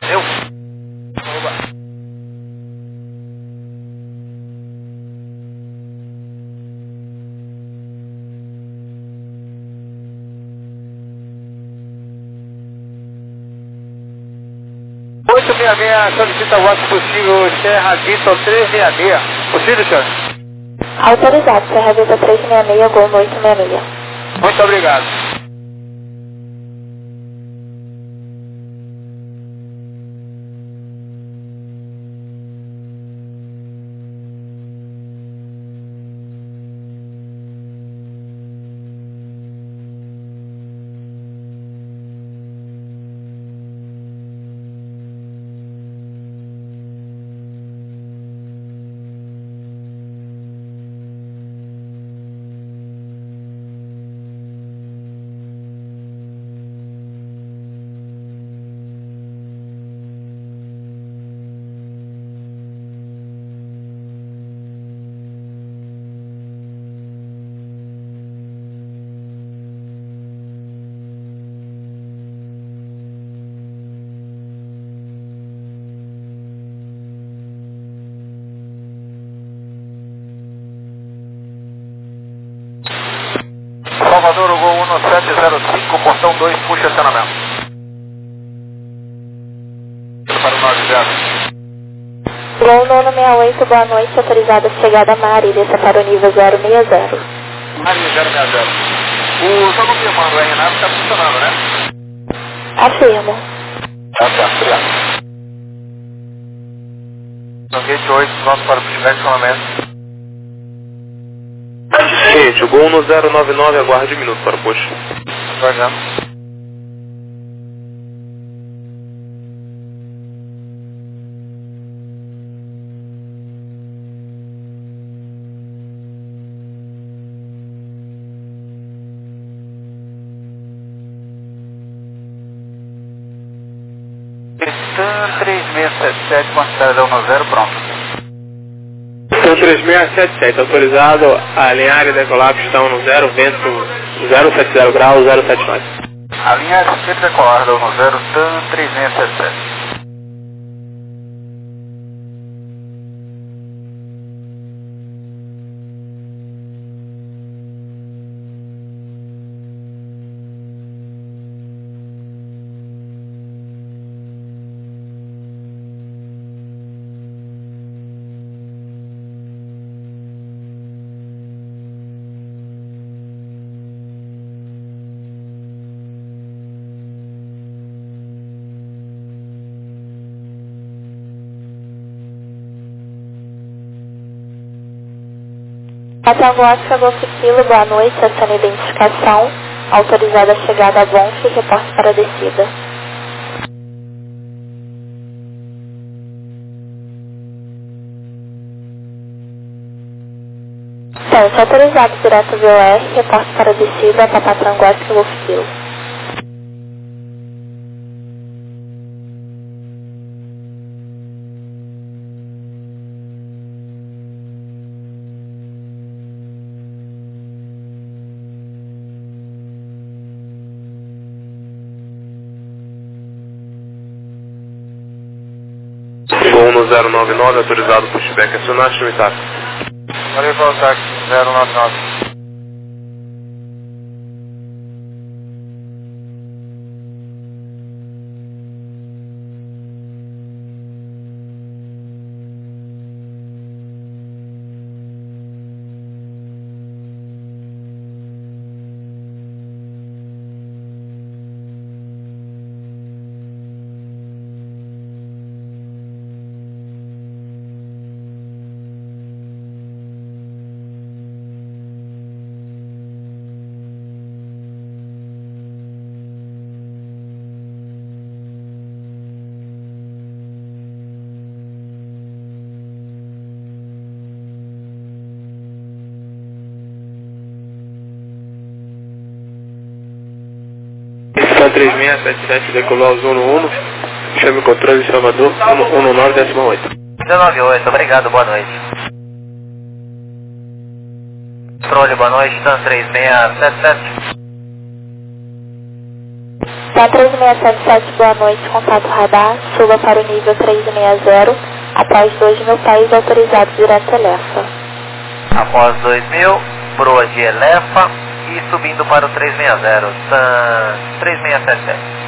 Eu? Oba. Oito 66, solicita o voto possível, Serra Vitor 366. Possível, senhor? Autorizado, Serra Vitor 366, Gol 866. Muito obrigado. Salvador, o Gol 1705, portão 2, puxa acionamento. Para o 90. Gol 968, boa noite, autorizada chegada a Marília, para o nível 060. Marília 060. O seu nome de mando aí, né? Está funcionando, né? Afirmo. Tá certo, obrigado. No gate 8, nosso para o pushback acionamento. Gente, o Gol no 099, aguarde um minuto para o push. Guardando. Stan 3677, consideração no 0, pronto. Stan 3677, autorizado a alinhar e decolar pistão no 0, vento 070 graus, 079. A linha sempre decolar no 0, Stan 3677. Cataguasca, Golf Kilo, boa noite, essa identificação, autorizada a chegada a Bonf, reporte para a descida. Então, autorizado direto VOR, reporte para a descida, Cataguasca, Golf Kilo. Gol no 099, autorizado pushback, acionar, limitar. Valeu para o táxi 099. Stan 3677, decolou ao Zona 1, chame o controle de Salvador, 119,8. 198, obrigado, boa noite. Controle, boa noite, Stan 3677. Tá 3677, boa noite, contato radar, suba para o nível 360, após 2.000 pés autorizado direto Elefa. Após 2.000, proa de Elefa e subindo para o 360, 3677.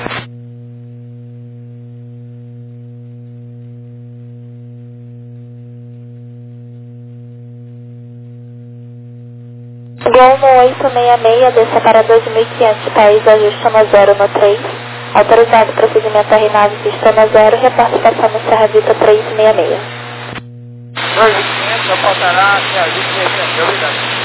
Gol no 866, desça para 2.500 pés, ajuste no 0 no 3. Autorizado procedimento RNAV, pista no 0, reporte passando Serra Vita 366. 2.500, reportará Serra Vita 366, obrigado.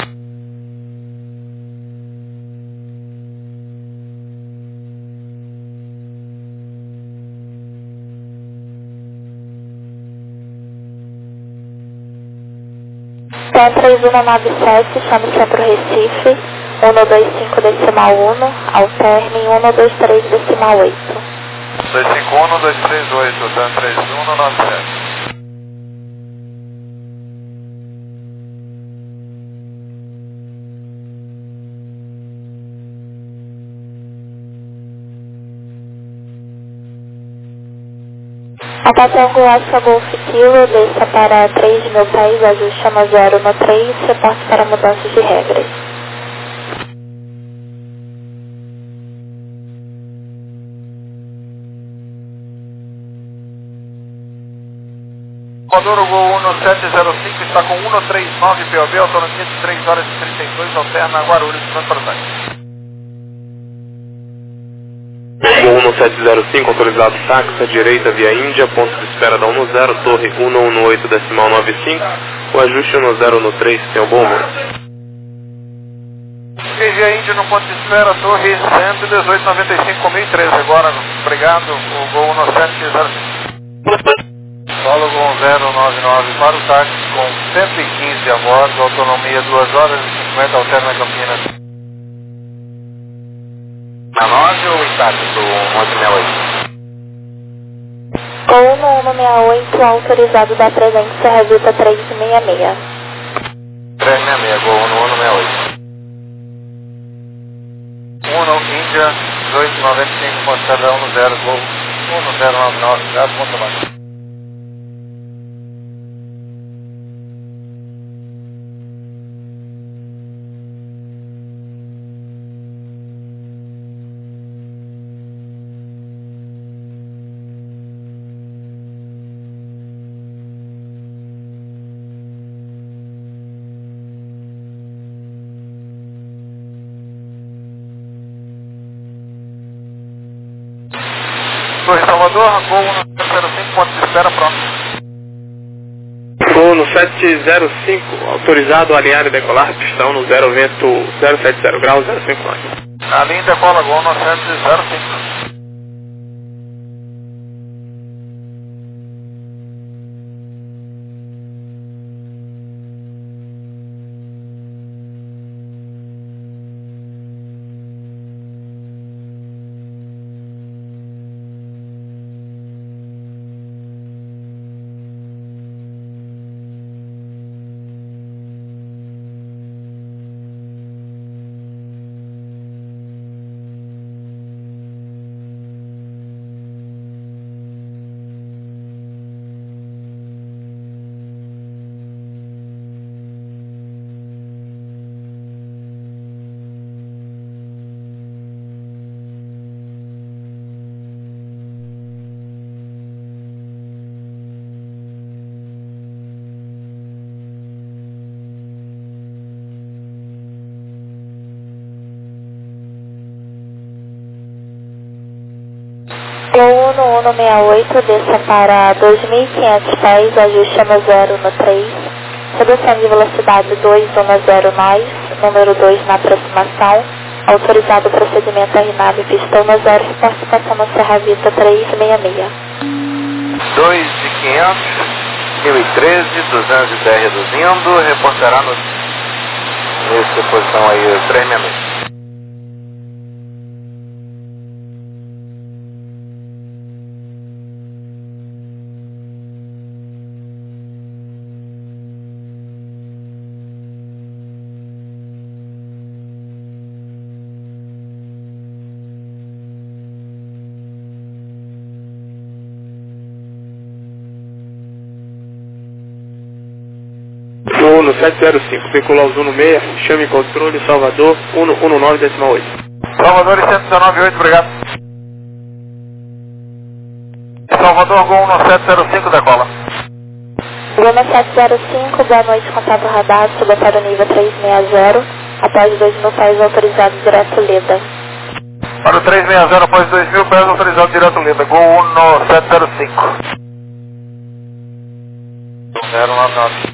Tá 3197, chame Centro Recife, 125 decimal 1, alterne 123 decimal 8. 251, 238, Dan 3197. Atatango Alfa Golf Kilo, desça para 3.000 pés, ajuste no 0 no 3, reporte para mudanças de regras. Maduro Gol 1705 está com 139 POB, autonomia de 3 horas e 32, alterna Guarulhos, pronto para ataque. Gol 1705, autorizado taxa, direita via Índia, ponto de espera da 10, torre 118 decimal 95, o ajuste no 0 no 3, tem um bom voo. Via Índia no ponto de espera, torre 11895 com 1013, agora, obrigado, o Gol 1705. Solo Gol 099 para o táxi com 115 a bordo, autonomia 2 horas e 50, alterna Campinas. Na 9 ou status do 1168? Gol no 168, autorizado da presente Serra Vita 366. 366, Gol no 168. 1 Índia, 1895, ponto de espera 10, Gol 1099, obrigado, bom trabalho. Torre Salvador, Gol 105, ponto de espera, pronto. Gol no 705, autorizado a alinhar e decolar, pistão no 0 vento 070 graus 059. A linha decola, Gol 905. Gol no 168, desça para 2.500 pés, ajuste no 0 no 3, redução de velocidade 210 nós, número 2 na aproximação, autorizado o procedimento RNAV, pistão no 0, reporte passando Serra Vita 366. 2.500, 1013, 210 reduzindo, reportará nessa posição aí 366. 1705, veicular Zuno 6, chame controle, Salvador, 119,8. Salvador e 119,8, obrigado. Salvador, Gol 1705, decola. Gol 1705, boa noite, contato radar, suba para o nível 360, após 2.000 pés autorizado direto Leda. Para o 360, após 2.000 pés autorizado direto Leda, Gol 1705. 099.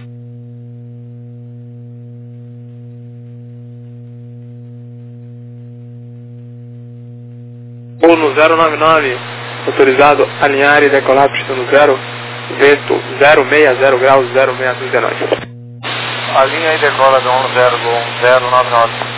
Ou no 099, autorizado alinhar e decolar pista no 0, vento 060 graus 0639. A linha e decola do 10 Gol 099.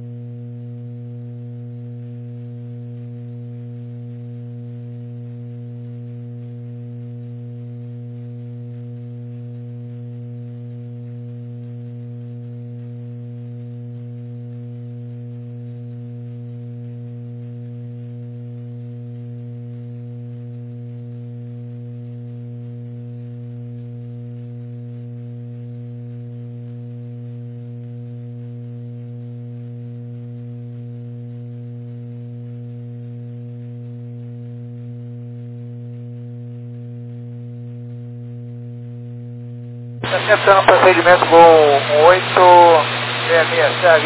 Acertando o procedimento Gol 1866, CA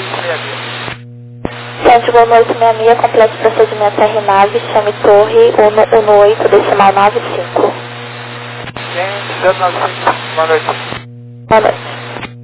2366. Centro Gol 866, complexo procedimento RNAV, chame torre 118, decimal 95. Quem? 095, boa noite. Boa noite.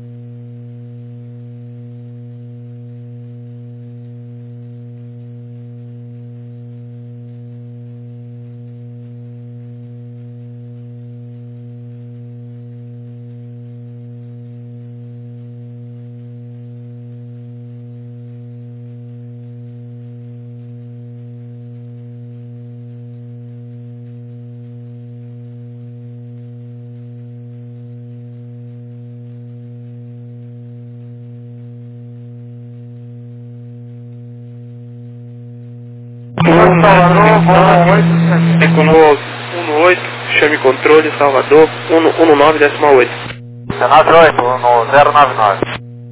Decolou 18, chame controle, Salvador, 119,8. 198, no 099.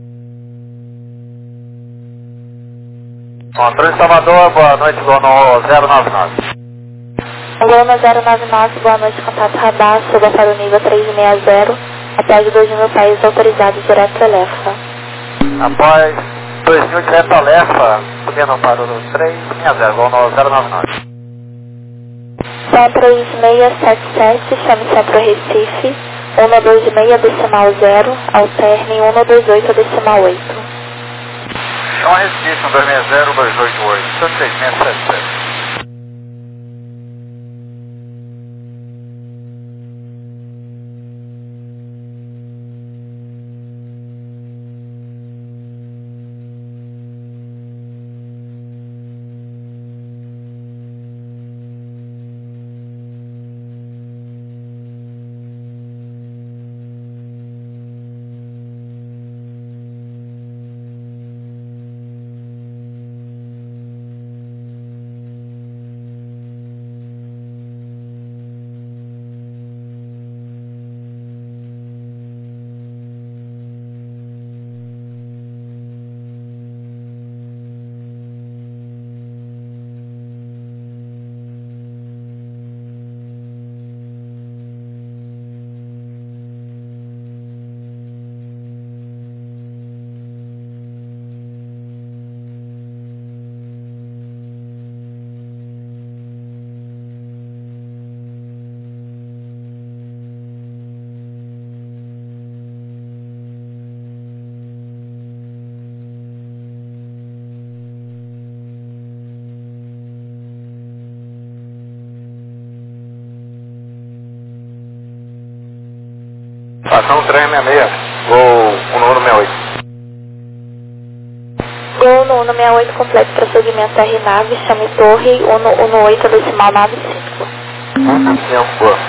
Controle Salvador, boa noite, Gol no 099. Gol no 099, boa noite, contato radar, suba para o nível 360, após 2.000 pés autorizado direto Elefa. Após 2.000 direto Elefa, subindo para o 360, Gol no 099. Som 3677, chame Centro Recife, 126 decimal 0, alterne 128 decimal 8. Som Recife, 160 288, 3677. Estação 366, Gol no número 68. Gol no 168, completo procedimento RNAV, chame torre 118 decimal 95. Tempo.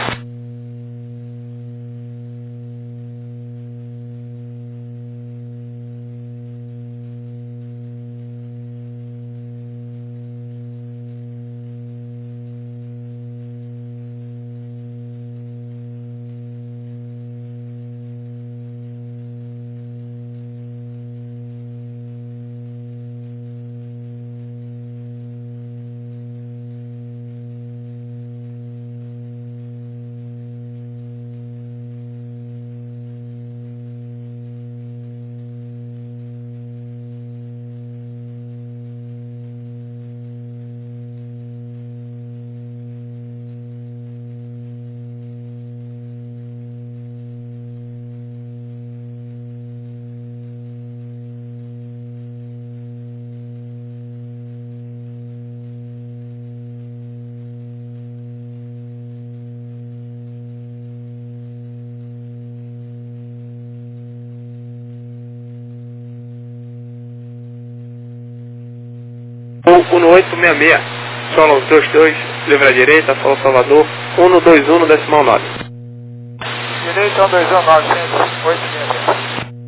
1866. Solo 22, livre à direita, Solo Salvador, 121 decimal 9. Direita 121 900,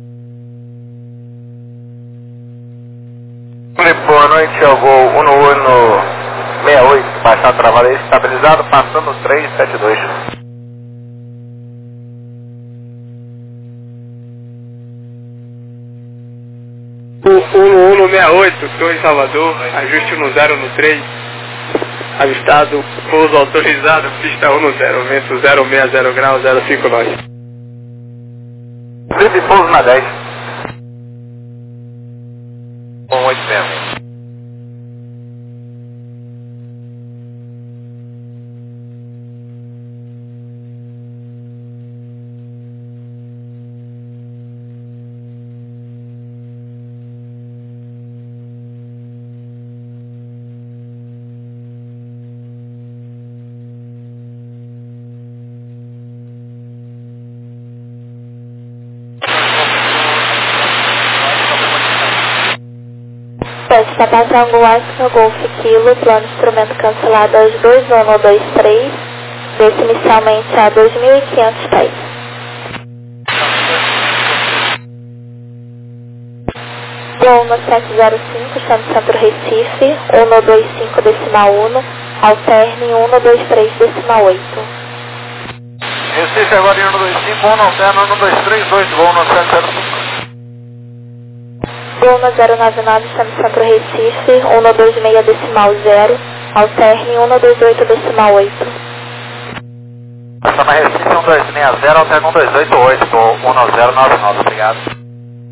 8 Boa noite, eu vou 1168, baixar a travada estabilizado, passando 372. O 1168, Torre Salvador, ajuste no 0 no 3, avistado, pouso autorizado, pista 10, vento 060 graus, 059. Livre pouso na 10. 186. Peste Tango Oscar Golf Kilo, plano instrumento cancelado aos 2123, desse inicialmente a 2.500 pés. Gol no 705, chame Centro Recife, 125 decimal 1, alterne 123 decimal 8. Recife agora em 125, 1 alterno 123, 2 gol no 705. Gol no 099, chame Centro Recife, 126 decimal 0, alterne 128 decimal 8. Chama Recife 1260, alterno 1288, 1099, obrigado.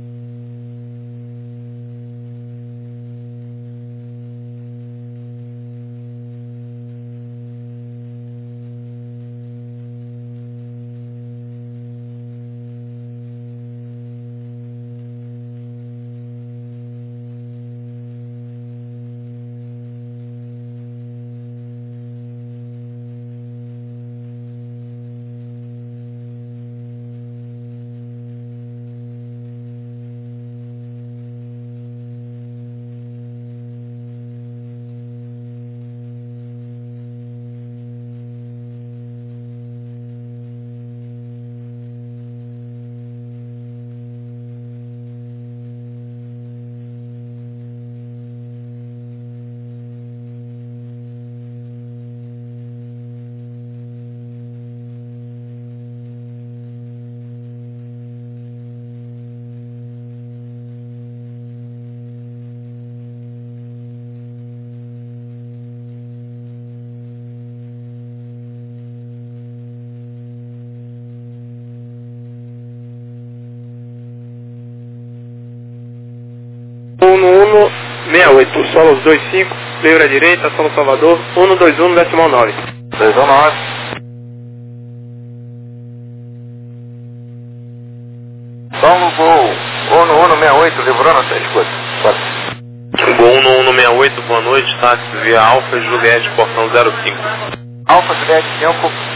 No 1168, solo 25, livre à direita, Solo Salvador, 121 decimal 9. 219. Solo Gol 1168, livrando 3 coisas. Gol 1168, boa noite, táxi via Alfa Juliette, portão 05. Alfa Juliette 5.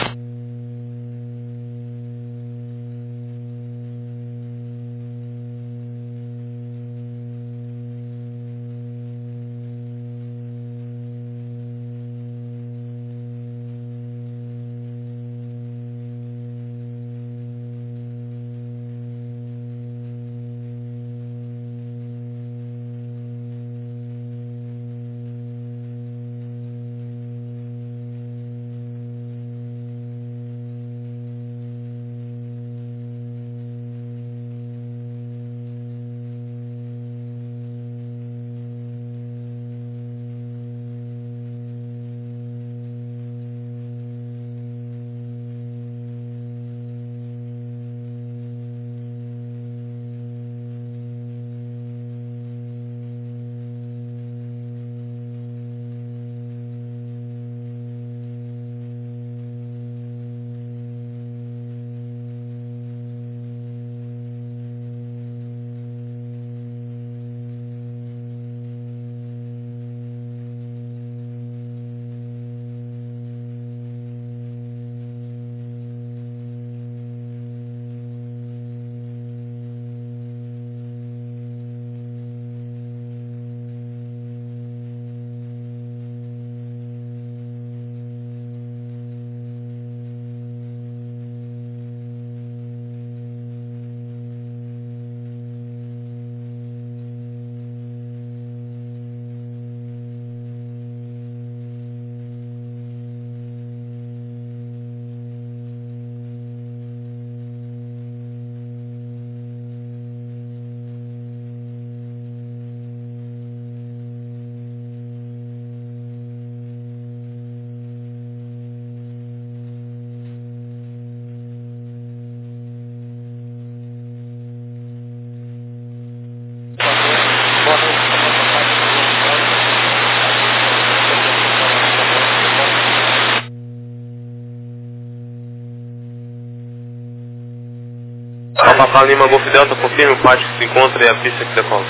Papá Lima Golf Delta, confirme o pátio que se encontra e a pista que decola.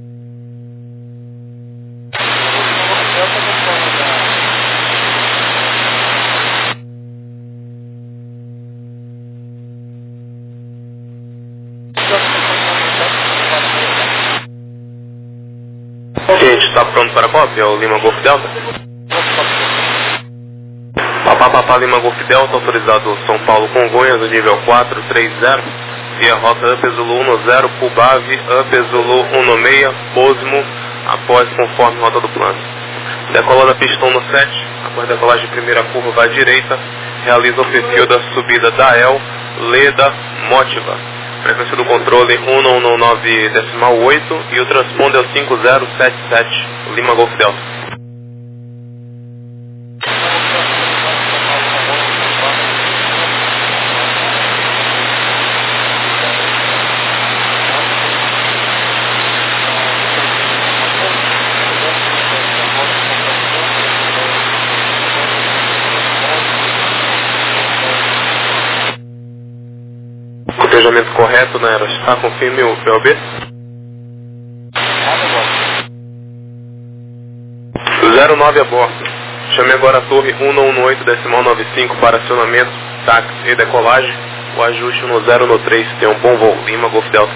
Gente, está pronto para a cópia? É o Lima Golf Delta? Papá Lima Golf Delta, autorizado São Paulo Congonhas, do nível 430, via rota UP Zulu 10, Pubave, UP Zulu 16, Posmo, após conforme rota do plano. Decola da pista 17, após decolagem de primeira curva à direita, realiza o perfil da subida da El, Leda, Motiva. Frequência do controle 1119.8 e o transponder é o 5077, Lima Golf Delta. Cotejamento correto na Aerostar, confirme o POB. 09 a bordo. Chame agora a torre 118.95 para acionamento, táxi e decolagem. O ajuste no 0 no 3, tem um bom voo. Lima Golf Delta.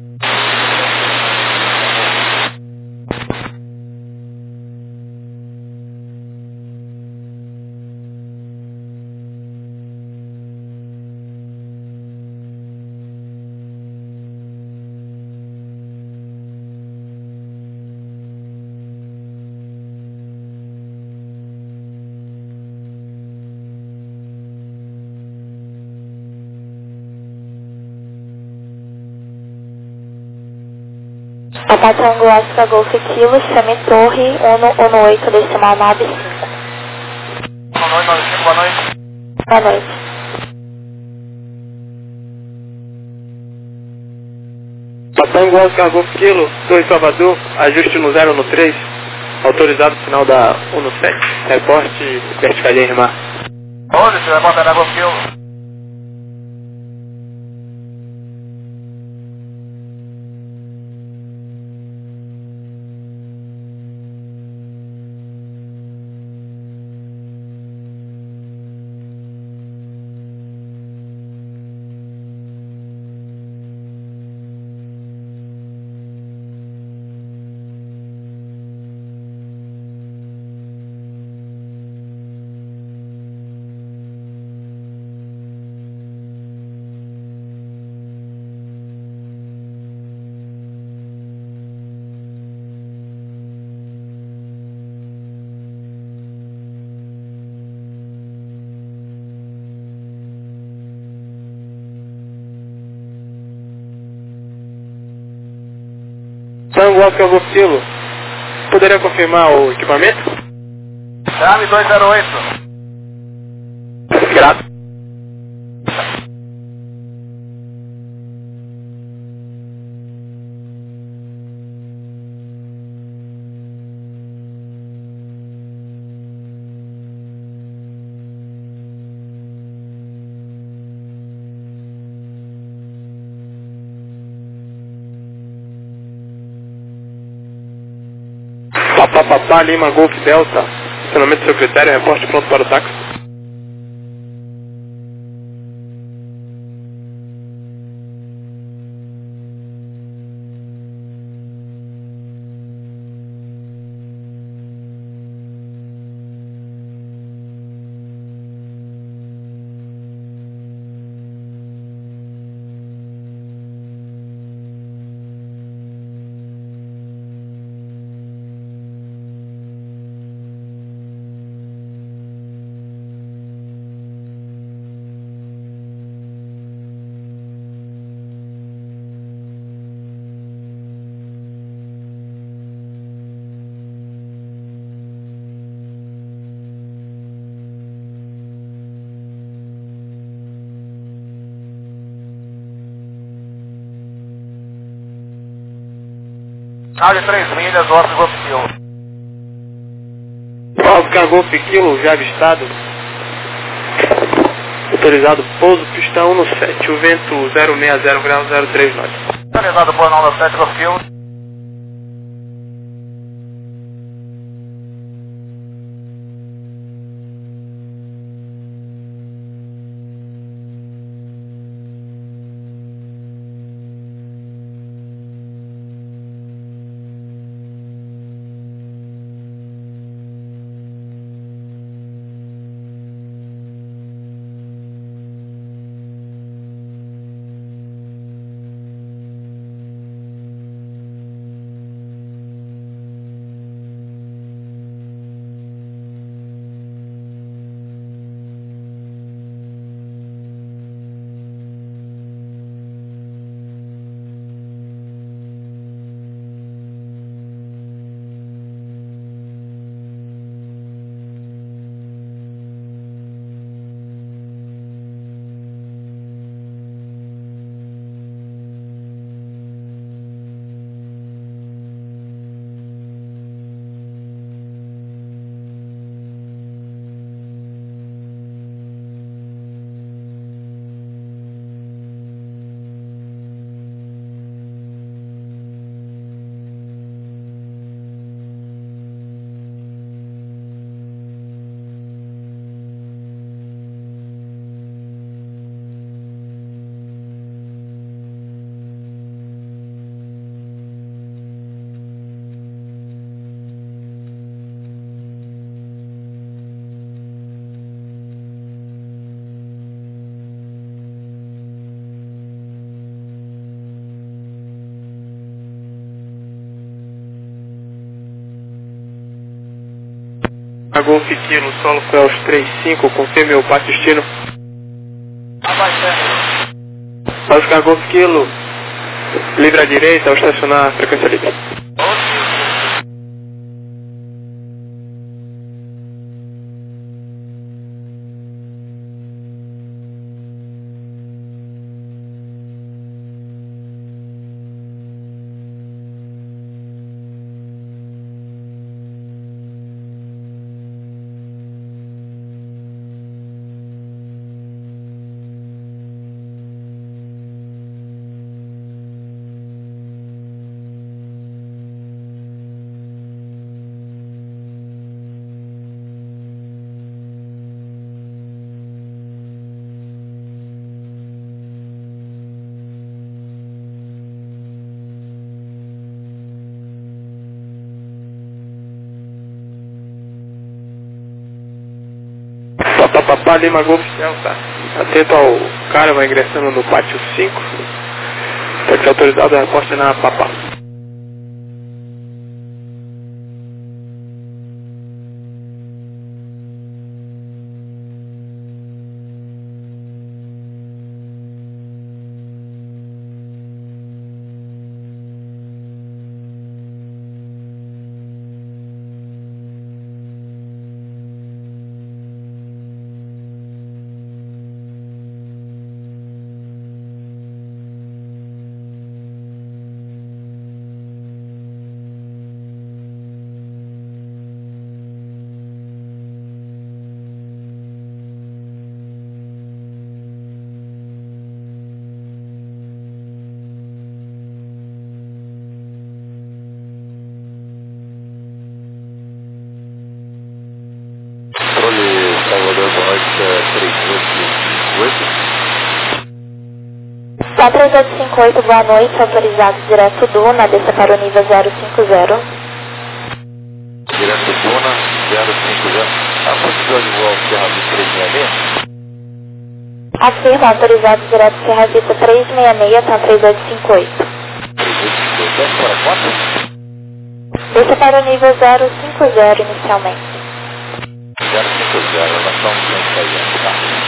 Papá Tango Oscar Golf Kilo, chame torre 118.95. Boa noite. Boa noite. Papá Tango Oscar Golf Kilo, Torre Salvador, ajuste no 0 no 3, autorizado final da 17, reporte verticalha em mar. Onde você vai botar na Golf? Tango Oscar Golf Kilo, poderia confirmar o equipamento? Chame 208. Grato. Papá Lima Golf Delta, acionamento do seu critério, reporte pronto para o táxi. Área 3 milhas, Oscar Golf Kilo. Oscar Golf Kilo, já avistado. Autorizado pouso, pista 17, o vento 060 grau 03 knots. Autorizado por não da 7 Golf Kilo. Golf Kilo, solo foi aos 35, confirme o passo destino. Oscar Golf Kilo, livre à direita, ao estacionar, frequência livre. Papá Lima Golf Delta, atento ao cara, vai ingressando no pátio 5, pode ser autorizado a resposta na Papá. Salvador, boa noite, 3858. 3858, boa noite, autorizado direto Duna, desça para o nível 050. Direto Duna, 050. A possível de voo ao Serra Vista 366? Afirma, autorizado direto Serra Vista 366, tá 3858. 3858, desce para quanto? Desça para o nível 050 inicialmente. 050, nós estamos em saída, tá?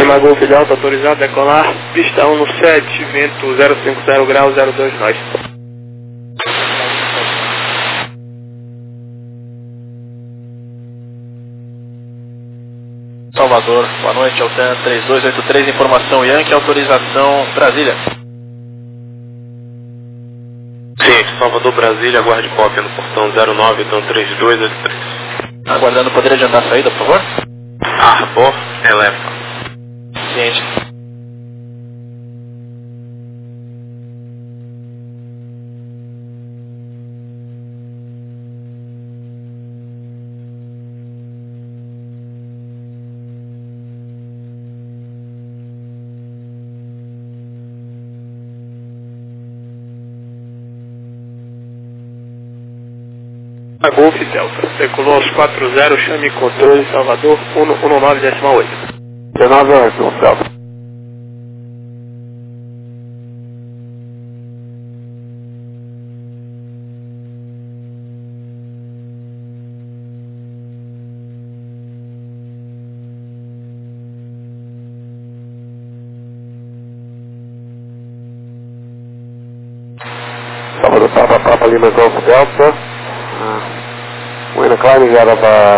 Lima Golf Delta, autorizado a decolar, pista 17, vento 050 graus, 02 nós. Salvador, boa noite, Altan 3283, informação Yankee, autorização Brasília. Sim, Salvador, Brasília, aguarde cópia no portão 09, então 3283. Aguardando, poderia adiantar a saída, por favor? Arbor, Elefa. Ciente. A Golf Delta, decolou aos 40, chame controle Salvador 119,8. 19 horas, Golf Delta. Salvador, Papa Lima Golf Delta. We're in a climbing out of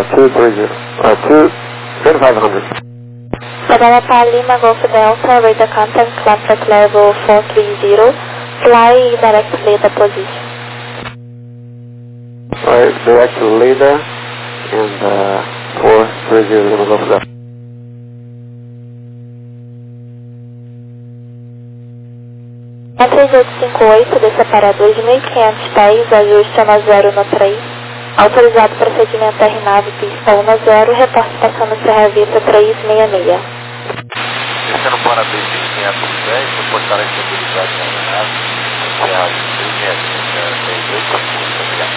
2500. Papa Lima Golf Delta, radar contact, contact level 430, fly direct leader position. Alright, direct to leader and 430 Lima Golf Delta. A 3858, desça para 2.500 pés, ajuste a 0 no 3. Autorizado procedimento RNAV, pista 10, reporte passando Serra Vita 366. Descendo para 2.510, reportar a estabilidade da aeronave, Serra 365, obrigado.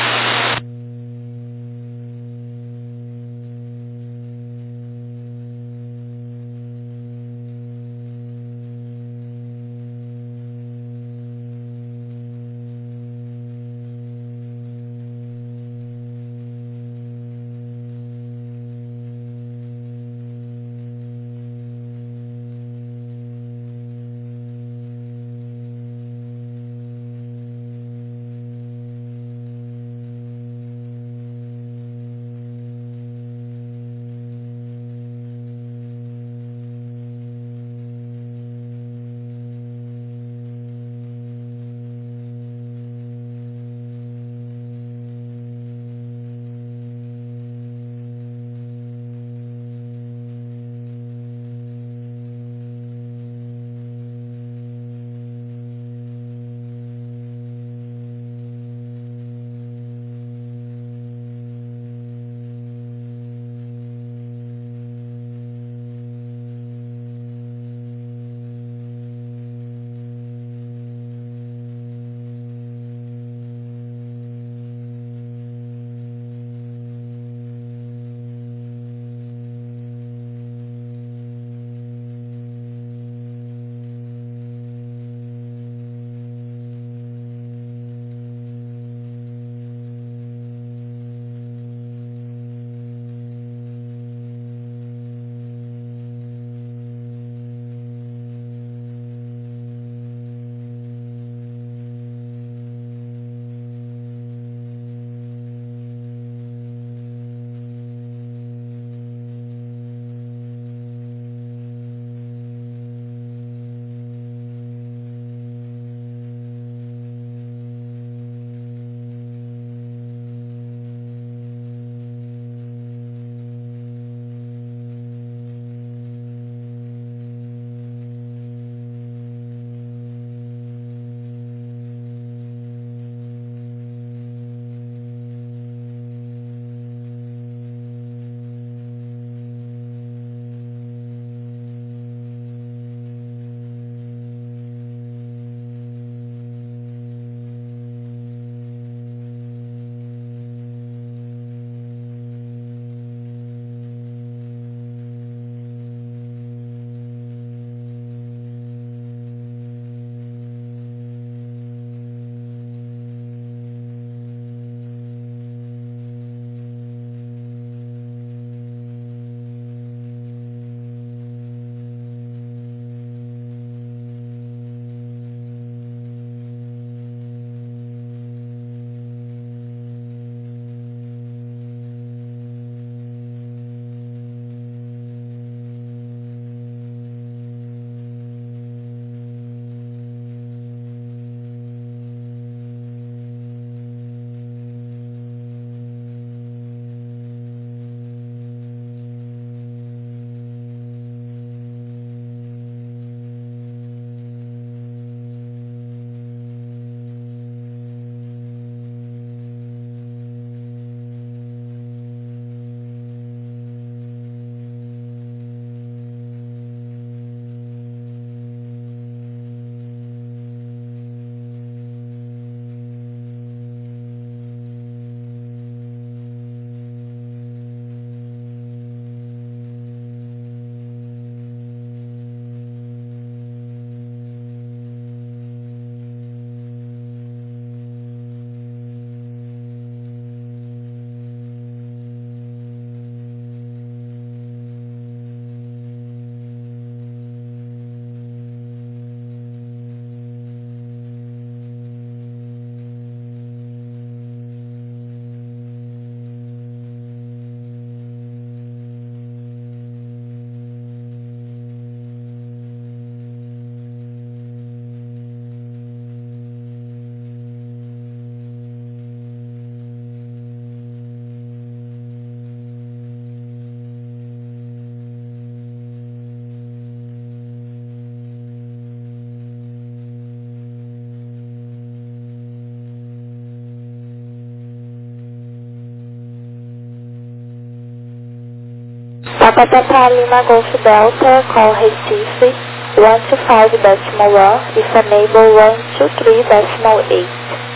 Papa Lima Golf Delta, call Recife 125.1, if enable 123.8.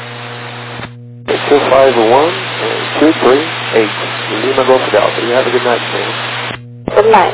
251-238, Lima Golf Delta. You have a good night, man. Good night.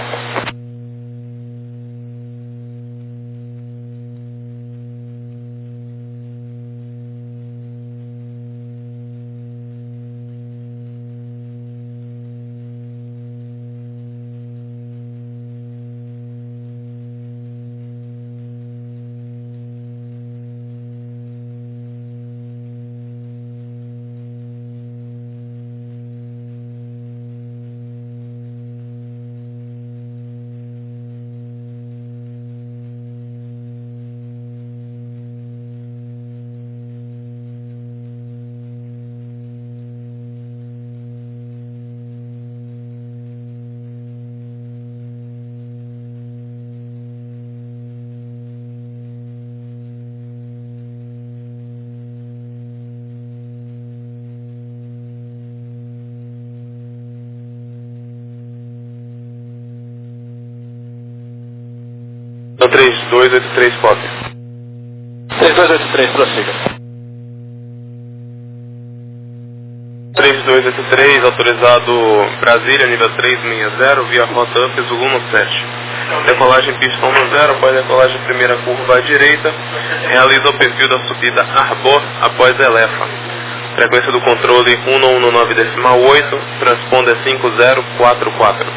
Então 3283, pode. 3283, prossiga. 3283, autorizado Brasília, nível 360, via rota UP, Zulu 7. Decolagem pistão no 0, após decolagem primeira curva à direita, realiza o perfil da subida Arbor após Elefa. Frequência do controle 119.8, transponder 5044.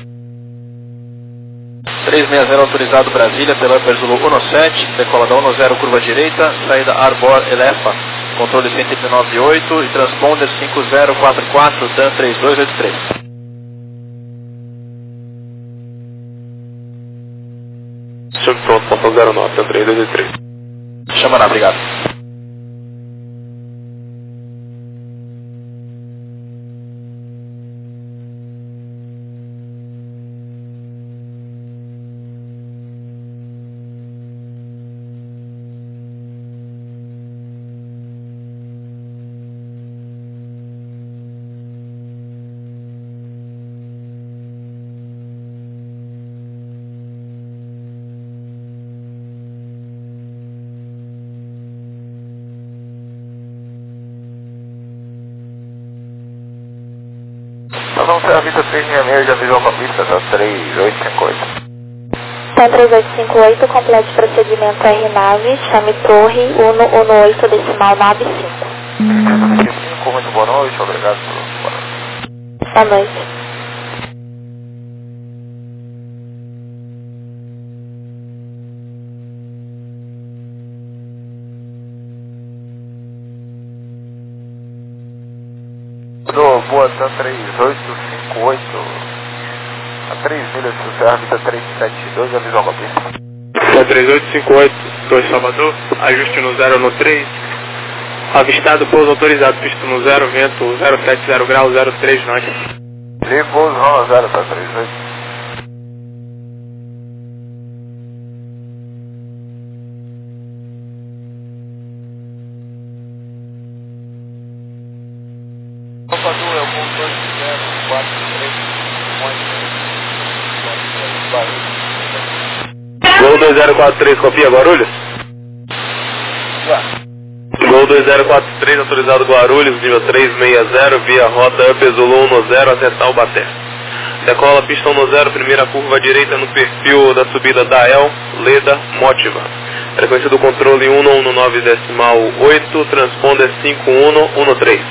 360 autorizado Brasília, pela Upper Zulu 17, decola da 10 curva direita, saída Arbor Elefa, controle 119.8 e transponder 5044, DAN 3283. Chame pronto, ponto 09, DAN 3283. Chama lá, obrigado. Nós vamos ser a Vita 366, já visual com a pista da 3858. Tá 3858, complete procedimento R-Nave, chame Torre 118 decimal 95. Muito boa noite, obrigado pelo boa noite. Boa noite. Boa TAN 3858, a 3 milhas do Serra Vita 372, avisou com a pista. TAN 3858, 2 Salvador, ajuste no 0 no 3, avistado pouso autorizado, pista no 0, vento 070 graus 03 norte. Ligue pouso no 0, tá 38. Gol 2043, copia Guarulhos? Gol 2043, autorizado Guarulhos, nível 360, via rota UP Zulu 10 até Taubaté. Decola pistão no 0, primeira curva à direita no perfil da subida da El, Leda, Mótiva. Frequência do controle 119.8, transponder 5113.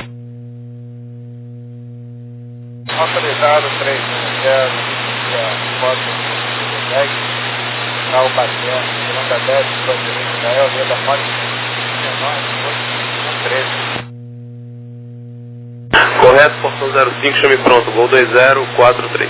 Autorizado 310, pode Taubaté, segunda 10, curva direita da El, Leda, Mótiva, 19.13. Correto, portão 05, chame pronto, gol 2043.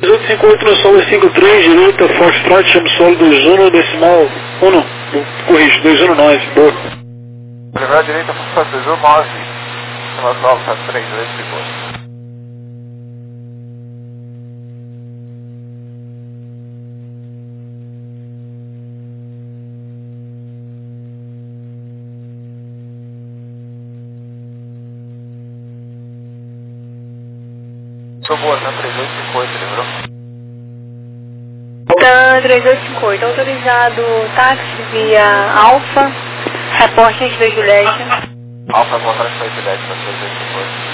1858 no solo 53, direita, Foxtrot, chama solo 21, decimal 1, corrijo, 219, boa. Primeira direita, Foxtrot 219, chama solo 73, depois. Boa, TAM 3858, lembrou? TAM 3858, autorizado táxi via Alfa, reporte antes da Juliette. Alfa, reporte antes da Juliette, TAM 3858.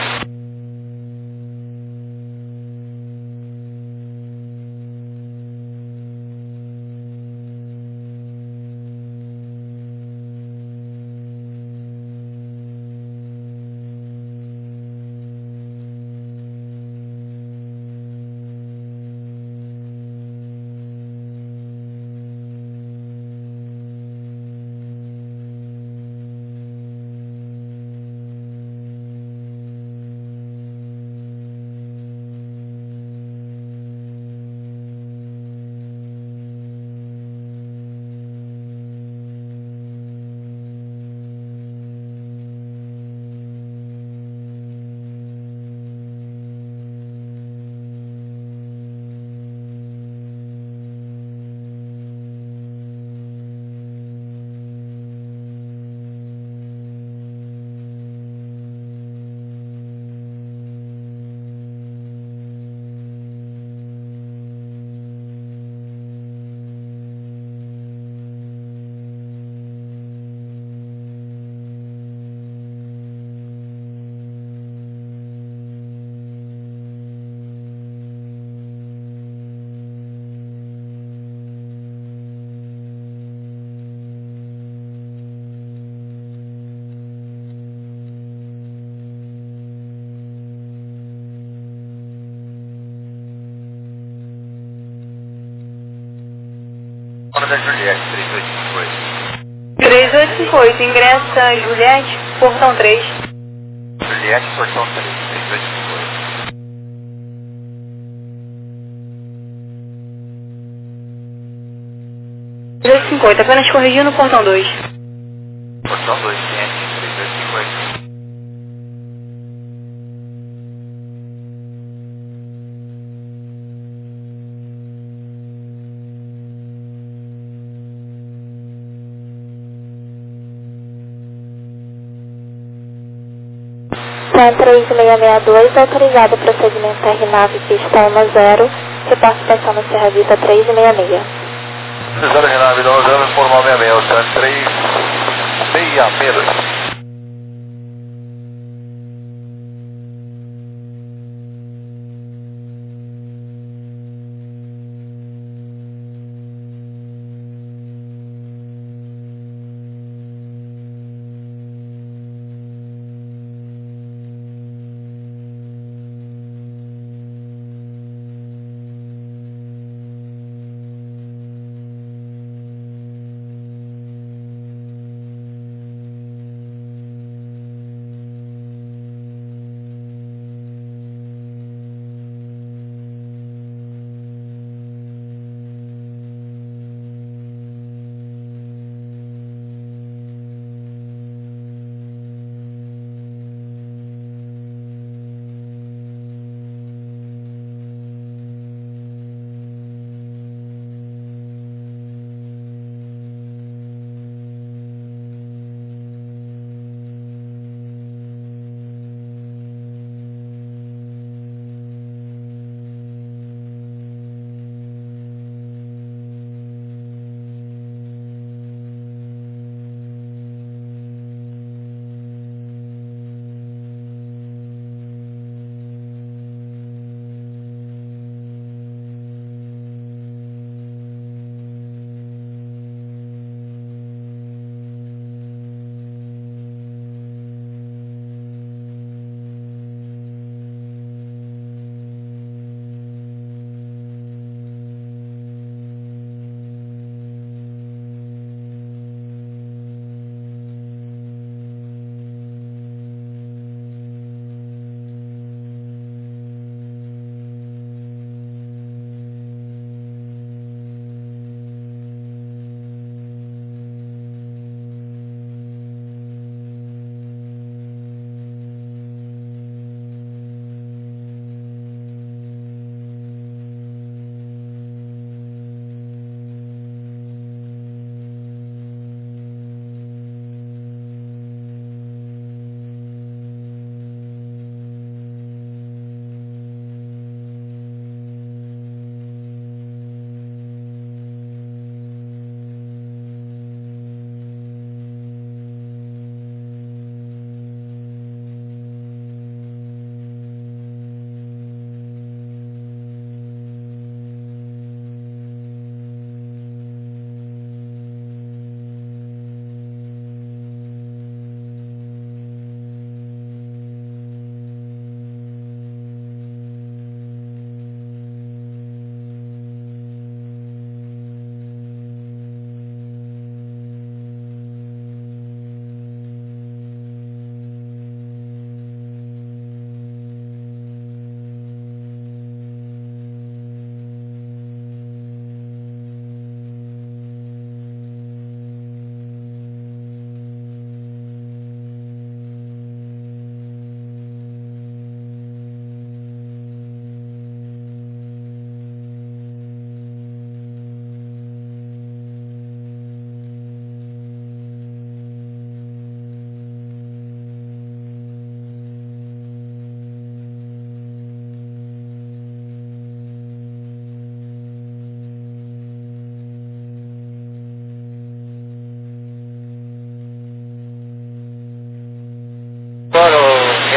Hora da Juliette, 3858. 3858, ingressa Juliette, portão 3. Juliette, portão 3, 3858. Apenas corrigindo o portão 2. Portão 2, ciente, 3858. TAM 3662, autorizado prosseguimento R9, pista 10, reporte estação na Serra Vista 366. Precisando Renato, Vidal, informal 66, TAM 3662.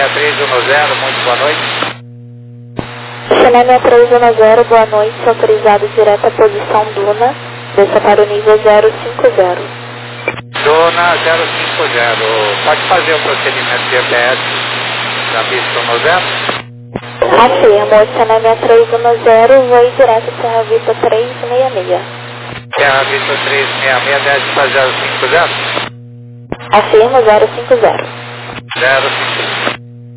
6310, muito boa noite. China 6310, boa noite, autorizado direto à posição Duna, desça para o nível 050. Duna 050, pode fazer o procedimento de EPS da pista 10? Afirmo, China 6310, voo direto Serra Vista 366. Serra Vista 366, desce para 050? Afirmo 050. 050.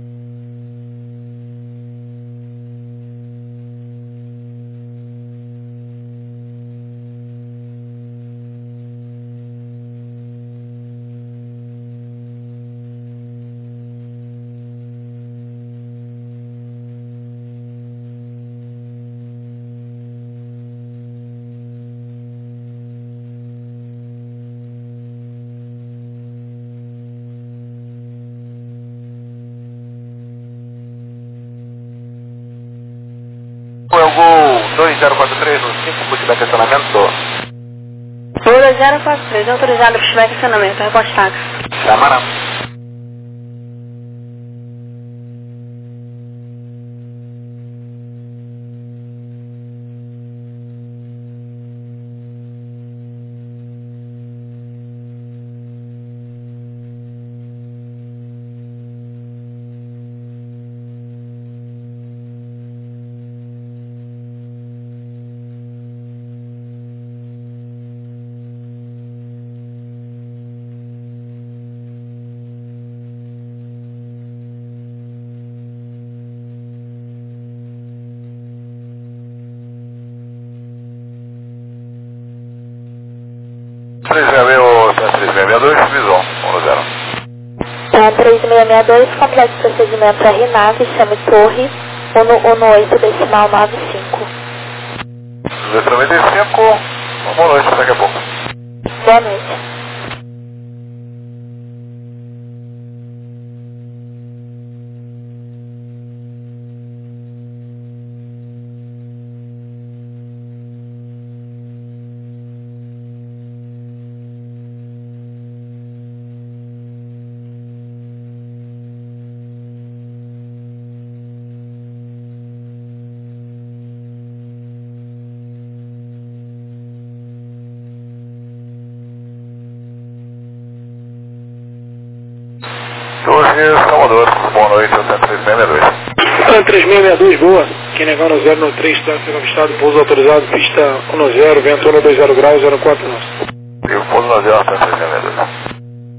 É o Gol 2043 no 5, pushback acionamento. Gol 2043, autorizado pushback acionamento, reporte táxi. Chamará. o 3662, visão, 10. 3662, complete procedimento RNAV, chame torre 118 decimal 95. Letra 95, boa noite, daqui a pouco. Boa noite. Salvador, boa noite, 3662. 3662, boa. Quem negar no 093, tráfego avistado, pouso autorizado, pista 10, vento 120 graus, 04 nós. Eu pouso 10, 3662.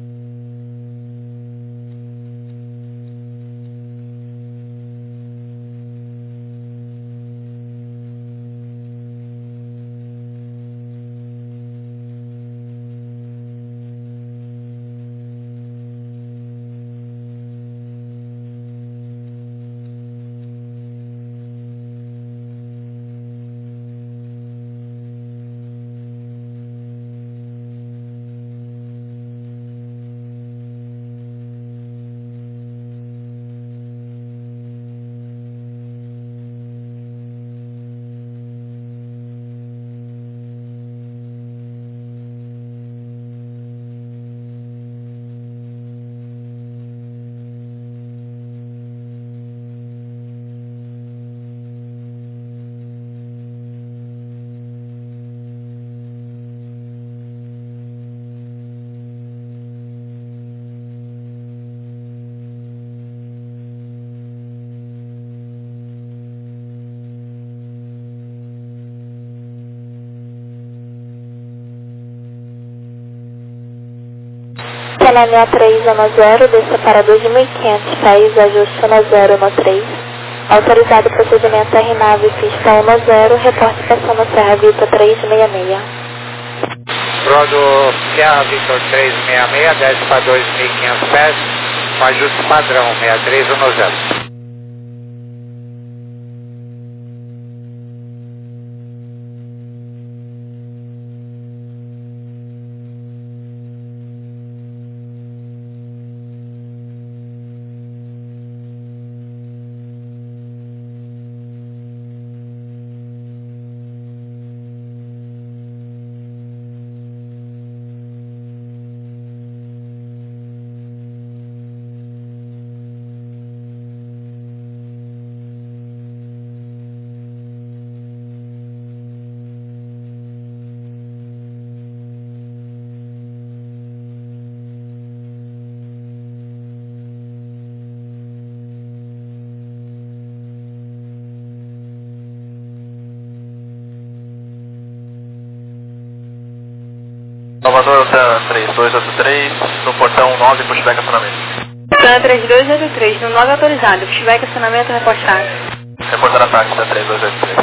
China 6310, desça para 2500, país ajuste 10 no 3. Autorizado procedimento RNAV, pista 10, reporte passando Serra Vista 366. Rodo Serra Victor 366, desce para 2.500 pés, com ajuste padrão 6310. Salvador, TAM 3283, no portão 9, pushback acionamento. TAM 3283, no 9 autorizado, pushback acionamento reportado. Reportar ataque, TAM 3283.